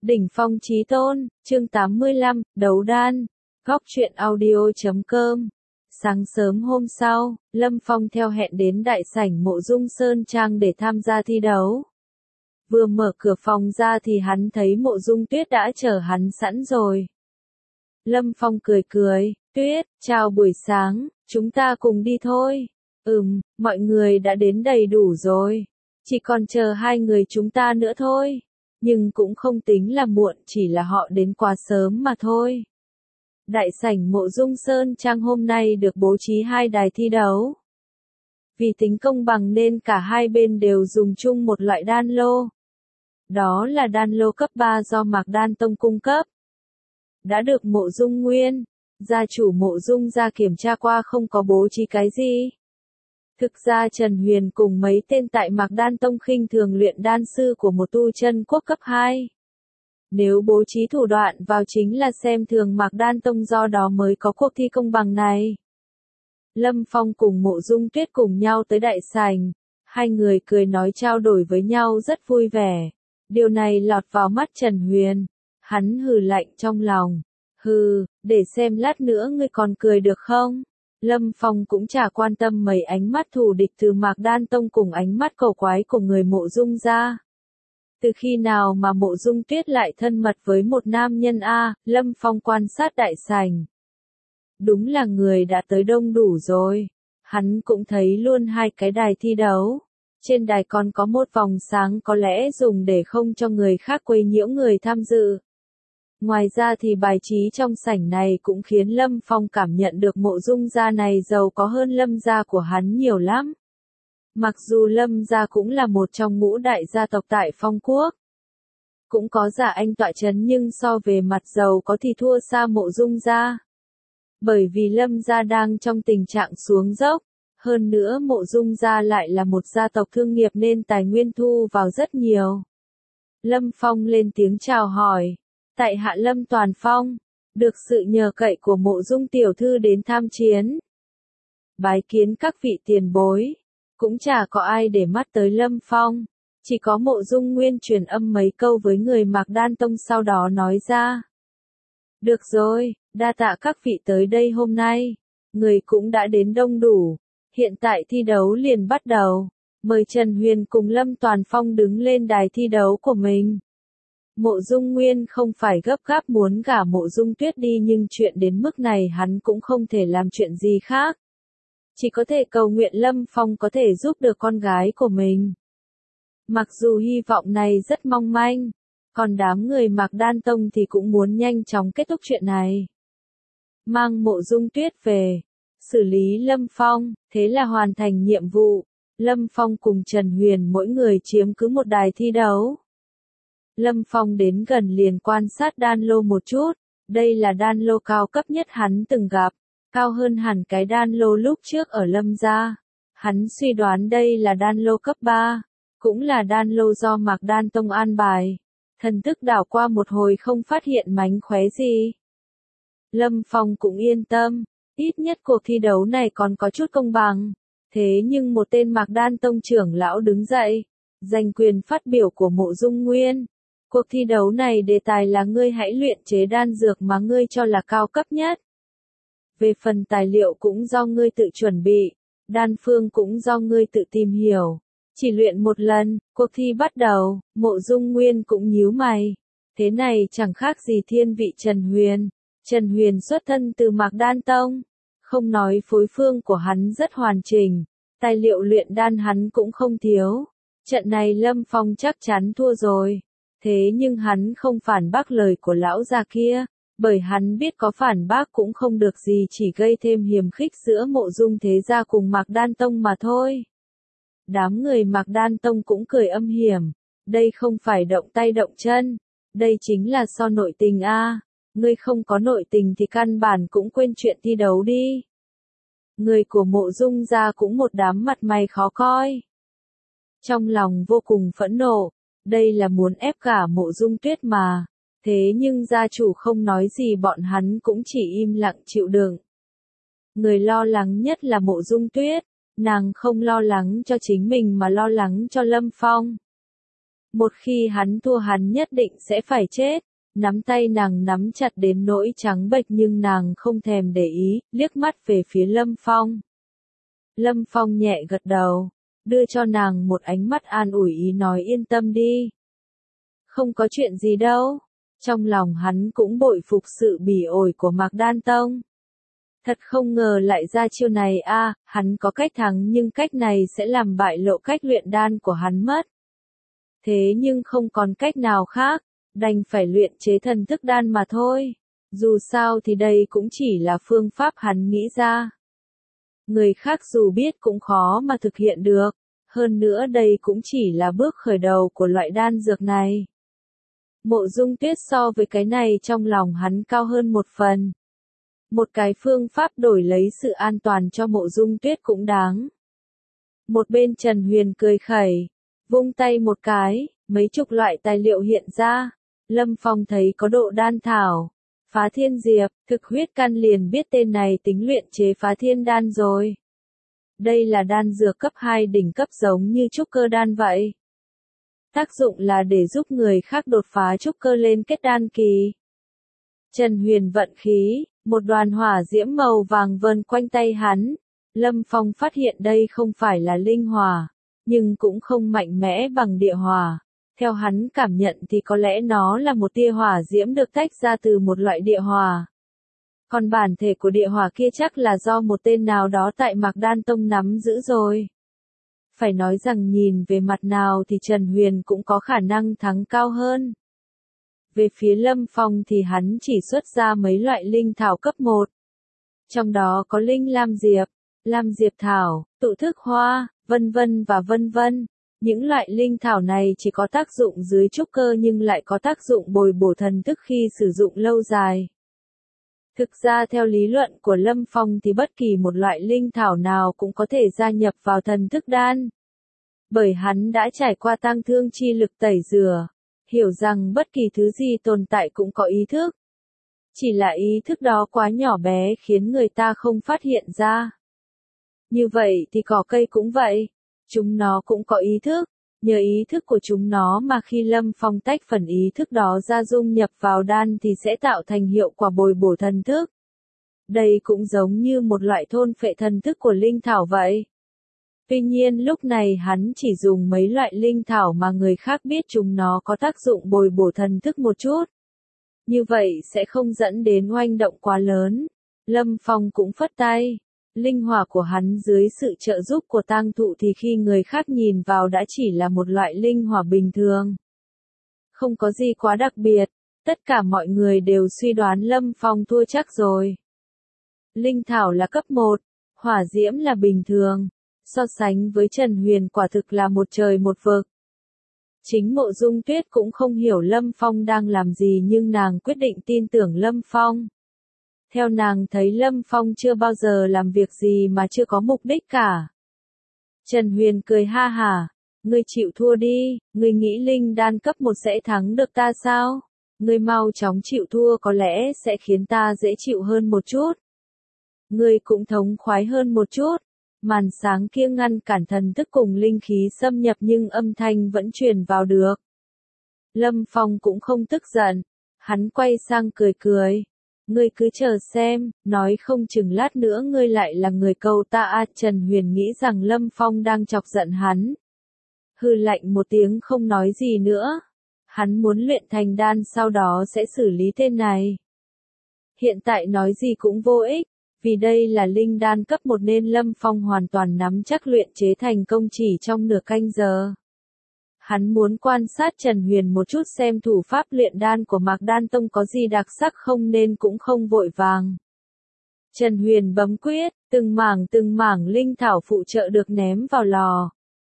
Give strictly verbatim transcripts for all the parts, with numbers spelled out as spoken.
Đỉnh phong chí tôn, chương tám mươi lăm, đấu đan, góc truyện audio.com. Sáng sớm hôm sau, Lâm Phong theo hẹn đến đại sảnh Mộ Dung Sơn Trang để tham gia thi đấu. Vừa mở cửa phòng ra thì hắn thấy Mộ Dung Tuyết đã chờ hắn sẵn rồi. Lâm Phong cười cười, Tuyết, chào buổi sáng, chúng ta cùng đi thôi. Ừm, mọi người đã đến đầy đủ rồi. Chỉ còn chờ hai người chúng ta nữa thôi. Nhưng cũng không tính là muộn, chỉ là họ đến quá sớm mà thôi. Đại sảnh Mộ Dung Sơn Trang hôm nay được bố trí hai đài thi đấu. Vì tính công bằng nên cả hai bên đều dùng chung một loại đan lô. Đó là đan lô cấp ba do Mạc Đan Tông cung cấp. Đã được Mộ Dung Nguyên, gia chủ Mộ Dung gia kiểm tra qua không có bố trí cái gì. Thực ra Trần Huyền cùng mấy tên tại Mạc Đan Tông khinh thường luyện đan sư của một tu chân quốc cấp hai. Nếu bố trí thủ đoạn vào chính là xem thường Mạc Đan Tông, do đó mới có cuộc thi công bằng này. Lâm Phong cùng Mộ Dung Tuyết cùng nhau tới đại sảnh. Hai người cười nói trao đổi với nhau rất vui vẻ. Điều này lọt vào mắt Trần Huyền. Hắn hừ lạnh trong lòng. Hừ, để xem lát nữa ngươi còn cười được không? Lâm Phong cũng chả quan tâm mấy ánh mắt thù địch từ Mạc Đan Tông cùng ánh mắt cầu quái của người Mộ Dung gia. Từ khi nào mà Mộ Dung Tuyết lại thân mật với một nam nhân a? Lâm Phong quan sát đại sảnh. Đúng là người đã tới đông đủ rồi. Hắn cũng thấy luôn hai cái đài thi đấu. Trên đài còn có một vòng sáng có lẽ dùng để không cho người khác quấy nhiễu người tham dự. Ngoài ra thì bài trí trong sảnh này cũng khiến Lâm Phong cảm nhận được Mộ Dung gia này giàu có hơn Lâm gia của hắn nhiều lắm. Mặc dù Lâm gia cũng là một trong ngũ đại gia tộc tại Phong Quốc. Cũng có Giả Anh tọa chấn nhưng so về mặt giàu có thì thua xa Mộ Dung gia. Bởi vì Lâm gia đang trong tình trạng xuống dốc. Hơn nữa Mộ Dung gia lại là một gia tộc thương nghiệp nên tài nguyên thu vào rất nhiều. Lâm Phong lên tiếng chào hỏi. Tại hạ Lâm Toàn Phong, được sự nhờ cậy của Mộ Dung tiểu thư đến tham chiến. Bái kiến các vị tiền bối. Cũng chả có ai để mắt tới Lâm Phong. Chỉ có Mộ Dung Nguyên truyền âm mấy câu với người Mạc Đan Tông sau đó nói ra. Được rồi, đa tạ các vị tới đây hôm nay. Người cũng đã đến đông đủ. Hiện tại thi đấu liền bắt đầu. Mời Trần Huyền cùng Lâm Toàn Phong đứng lên đài thi đấu của mình. Mộ Dung Nguyên không phải gấp gáp muốn gả Mộ Dung Tuyết đi, nhưng chuyện đến mức này hắn cũng không thể làm chuyện gì khác. Chỉ có thể cầu nguyện Lâm Phong có thể giúp được con gái của mình. Mặc dù hy vọng này rất mong manh, còn đám người Mạc Đan Tông thì cũng muốn nhanh chóng kết thúc chuyện này. Mang Mộ Dung Tuyết về, xử lý Lâm Phong, thế là hoàn thành nhiệm vụ. Lâm Phong cùng Trần Huyền mỗi người chiếm cứ một đài thi đấu. Lâm Phong đến gần liền quan sát đan lô một chút. Đây là đan lô cao cấp nhất hắn từng gặp. Cao hơn hẳn cái đan lô lúc trước ở Lâm gia. Hắn suy đoán đây là đan lô cấp ba. Cũng là đan lô do Mạc Đan Tông an bài. Thần thức đảo qua một hồi không phát hiện mánh khóe gì. Lâm Phong cũng yên tâm. Ít nhất cuộc thi đấu này còn có chút công bằng. Thế nhưng một tên Mạc Đan Tông trưởng lão đứng dậy. Giành quyền phát biểu của Mộ Dung Nguyên. Cuộc thi đấu này đề tài là ngươi hãy luyện chế đan dược mà ngươi cho là cao cấp nhất. Về phần tài liệu cũng do ngươi tự chuẩn bị, đan phương cũng do ngươi tự tìm hiểu. Chỉ luyện một lần, cuộc thi bắt đầu, Mộ Dung Nguyên cũng nhíu mày. Thế này chẳng khác gì thiên vị Trần Huyền. Trần Huyền xuất thân từ Mạc Đan Tông. Không nói phối phương của hắn rất hoàn chỉnh, tài liệu luyện đan hắn cũng không thiếu. Trận này Lâm Phong chắc chắn thua rồi. Thế nhưng hắn không phản bác lời của lão già kia, bởi hắn biết có phản bác cũng không được gì, chỉ gây thêm hiềm khích giữa Mộ Dung thế gia cùng Mạc Đan Tông mà thôi. Đám người Mạc Đan Tông cũng cười âm hiểm, đây không phải động tay động chân, đây chính là so nội tình a. Ngươi không có nội tình thì căn bản cũng quên chuyện thi đấu đi. Người của Mộ Dung gia cũng một đám mặt mày khó coi. Trong lòng vô cùng phẫn nộ. Đây là muốn ép gả Mộ Dung Tuyết mà. Thế nhưng gia chủ không nói gì, bọn hắn cũng chỉ im lặng chịu đựng. Người lo lắng nhất là Mộ Dung Tuyết. Nàng không lo lắng cho chính mình mà lo lắng cho Lâm Phong. Một khi hắn thua hắn nhất định sẽ phải chết. Nắm tay nàng nắm chặt đến nỗi trắng bệch nhưng nàng không thèm để ý, liếc mắt về phía Lâm Phong. Lâm Phong nhẹ gật đầu, đưa cho nàng một ánh mắt an ủi ý nói yên tâm đi. Không có chuyện gì đâu. Trong lòng hắn cũng bội phục sự bỉ ổi của Mạc Đan Tông. Thật không ngờ lại ra chiêu này a, à, hắn có cách thắng nhưng cách này sẽ làm bại lộ cách luyện đan của hắn mất. Thế nhưng không còn cách nào khác, đành phải luyện chế thần thức đan mà thôi. Dù sao thì đây cũng chỉ là phương pháp hắn nghĩ ra. Người khác dù biết cũng khó mà thực hiện được, hơn nữa đây cũng chỉ là bước khởi đầu của loại đan dược này. Mộ Dung Tuyết so với cái này trong lòng hắn cao hơn một phần. Một cái phương pháp đổi lấy sự an toàn cho Mộ Dung Tuyết cũng đáng. Một bên Trần Huyền cười khẩy, vung tay một cái, mấy chục loại tài liệu hiện ra. Lâm Phong thấy có độ đan thảo, phá thiên diệp, thực huyết căn liền biết tên này tính luyện chế phá thiên đan rồi. Đây là đan dược cấp hai đỉnh cấp giống như trúc cơ đan vậy. Tác dụng là để giúp người khác đột phá trúc cơ lên kết đan kỳ. Trần Huyền vận khí, một đoàn hỏa diễm màu vàng vờn quanh tay hắn. Lâm Phong phát hiện đây không phải là linh hỏa, nhưng cũng không mạnh mẽ bằng địa hỏa. Theo hắn cảm nhận thì có lẽ nó là một tia hỏa diễm được tách ra từ một loại địa hỏa. Còn bản thể của địa hỏa kia chắc là do một tên nào đó tại Mạc Đan Tông nắm giữ rồi. Phải nói rằng nhìn về mặt nào thì Trần Huyền cũng có khả năng thắng cao hơn. Về phía Lâm Phong thì hắn chỉ xuất ra mấy loại linh thảo cấp một. Trong đó có linh lam diệp, lam diệp thảo, tụ thức hoa, vân vân và vân vân. Những loại linh thảo này chỉ có tác dụng dưới trúc cơ nhưng lại có tác dụng bồi bổ thần thức khi sử dụng lâu dài. Thực ra theo lý luận của Lâm Phong thì bất kỳ một loại linh thảo nào cũng có thể gia nhập vào thần thức đan. Bởi hắn đã trải qua tang thương chi lực tẩy rửa, hiểu rằng bất kỳ thứ gì tồn tại cũng có ý thức. Chỉ là ý thức đó quá nhỏ bé khiến người ta không phát hiện ra. Như vậy thì cỏ cây cũng vậy. Chúng nó cũng có ý thức, nhờ ý thức của chúng nó mà khi Lâm Phong tách phần ý thức đó ra dung nhập vào đan thì sẽ tạo thành hiệu quả bồi bổ thần thức. Đây cũng giống như một loại thôn phệ thần thức của linh thảo vậy. Tuy nhiên lúc này hắn chỉ dùng mấy loại linh thảo mà người khác biết chúng nó có tác dụng bồi bổ thần thức một chút. Như vậy sẽ không dẫn đến oanh động quá lớn. Lâm Phong cũng phất tay. Linh hỏa của hắn dưới sự trợ giúp của tang thụ thì khi người khác nhìn vào đã chỉ là một loại linh hỏa bình thường. Không có gì quá đặc biệt, tất cả mọi người đều suy đoán Lâm Phong thua chắc rồi. Linh thảo là cấp một, hỏa diễm là bình thường, so sánh với Trần Huyền quả thực là một trời một vực. Chính Mộ Dung Tuyết cũng không hiểu Lâm Phong đang làm gì nhưng nàng quyết định tin tưởng Lâm Phong. Theo nàng thấy Lâm Phong chưa bao giờ làm việc gì mà chưa có mục đích cả. Trần Huyền cười ha hả, ngươi chịu thua đi, ngươi nghĩ linh đan cấp một sẽ thắng được ta sao? Ngươi mau chóng chịu thua có lẽ sẽ khiến ta dễ chịu hơn một chút. Ngươi cũng thống khoái hơn một chút. Màn sáng kia ngăn cản thần thức cùng linh khí xâm nhập nhưng âm thanh vẫn truyền vào được. Lâm Phong cũng không tức giận, hắn quay sang cười cười. Ngươi cứ chờ xem, nói không chừng lát nữa ngươi lại là người câu ta à. Trần Huyền nghĩ rằng Lâm Phong đang chọc giận hắn. Hừ lạnh một tiếng không nói gì nữa. Hắn muốn luyện thành đan sau đó sẽ xử lý tên này. Hiện tại nói gì cũng vô ích, vì đây là linh đan cấp một nên Lâm Phong hoàn toàn nắm chắc luyện chế thành công chỉ trong nửa canh giờ. Hắn muốn quan sát Trần Huyền một chút xem thủ pháp luyện đan của Mạc Đan Tông có gì đặc sắc không nên cũng không vội vàng. Trần Huyền bấm quyết, từng mảng từng mảng linh thảo phụ trợ được ném vào lò.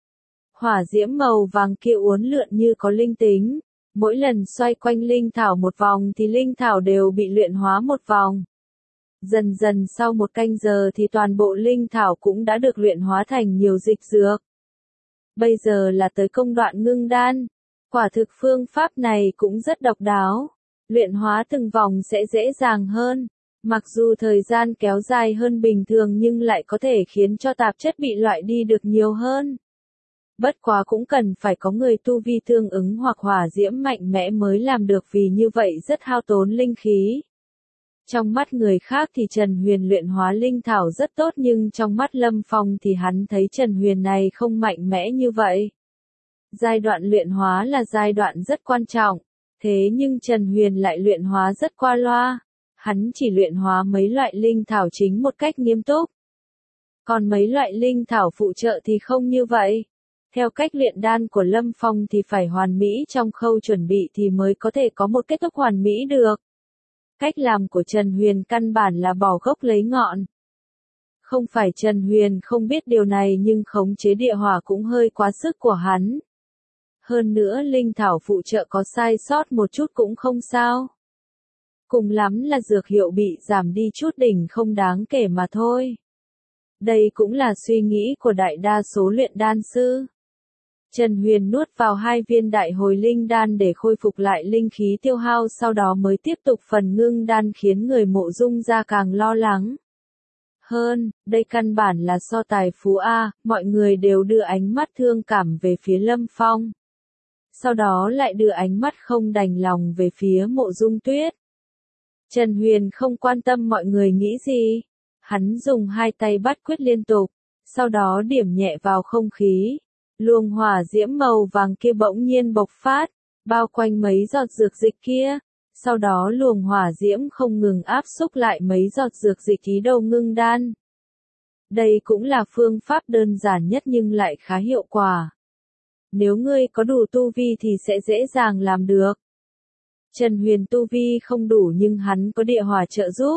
Hỏa diễm màu vàng kia uốn lượn như có linh tính, mỗi lần xoay quanh linh thảo một vòng thì linh thảo đều bị luyện hóa một vòng. Dần dần sau một canh giờ thì toàn bộ linh thảo cũng đã được luyện hóa thành nhiều dịch dược. Bây giờ là tới công đoạn ngưng đan. Quả thực phương pháp này cũng rất độc đáo. Luyện hóa từng vòng sẽ dễ dàng hơn. Mặc dù thời gian kéo dài hơn bình thường nhưng lại có thể khiến cho tạp chất bị loại đi được nhiều hơn. Bất quá cũng cần phải có người tu vi tương ứng hoặc hỏa diễm mạnh mẽ mới làm được vì như vậy rất hao tốn linh khí. Trong mắt người khác thì Trần Huyền luyện hóa linh thảo rất tốt nhưng trong mắt Lâm Phong thì hắn thấy Trần Huyền này không mạnh mẽ như vậy. Giai đoạn luyện hóa là giai đoạn rất quan trọng, thế nhưng Trần Huyền lại luyện hóa rất qua loa. Hắn chỉ luyện hóa mấy loại linh thảo chính một cách nghiêm túc. Còn mấy loại linh thảo phụ trợ thì không như vậy. Theo cách luyện đan của Lâm Phong thì phải hoàn mỹ trong khâu chuẩn bị thì mới có thể có một kết thúc hoàn mỹ được. Cách làm của Trần Huyền căn bản là bỏ gốc lấy ngọn. Không phải Trần Huyền không biết điều này nhưng khống chế địa hỏa cũng hơi quá sức của hắn. Hơn nữa linh thảo phụ trợ có sai sót một chút cũng không sao. Cùng lắm là dược hiệu bị giảm đi chút đỉnh không đáng kể mà thôi. Đây cũng là suy nghĩ của đại đa số luyện đan sư. Trần Huyền nuốt vào hai viên đại hồi linh đan để khôi phục lại linh khí tiêu hao sau đó mới tiếp tục phần ngưng đan khiến người Mộ Dung gia càng lo lắng. Hơn, đây căn bản là so tài phú A, mọi người đều đưa ánh mắt thương cảm về phía Lâm Phong. Sau đó lại đưa ánh mắt không đành lòng về phía Mộ Dung Tuyết. Trần Huyền không quan tâm mọi người nghĩ gì. Hắn dùng hai tay bắt quyết liên tục, sau đó điểm nhẹ vào không khí. Luồng hỏa diễm màu vàng kia bỗng nhiên bộc phát, bao quanh mấy giọt dược dịch kia. Sau đó luồng hỏa diễm không ngừng áp xúc lại mấy giọt dược dịch ý đồ ngưng đan. Đây cũng là phương pháp đơn giản nhất nhưng lại khá hiệu quả. Nếu ngươi có đủ tu vi thì sẽ dễ dàng làm được. Trần Huyền tu vi không đủ nhưng hắn có địa hỏa trợ giúp.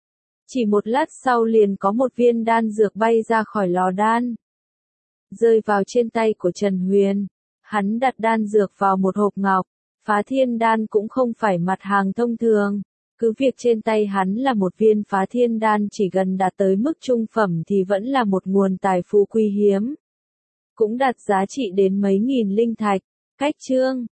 Chỉ một lát sau liền có một viên đan dược bay ra khỏi lò đan. Rơi vào trên tay của Trần Huyền. Hắn đặt đan dược vào một hộp ngọc. Phá thiên đan cũng không phải mặt hàng thông thường. Cứ việc trên tay hắn là một viên phá thiên đan chỉ gần đạt tới mức trung phẩm thì vẫn là một nguồn tài phú quý hiếm. Cũng đạt giá trị đến mấy nghìn linh thạch. Cách chương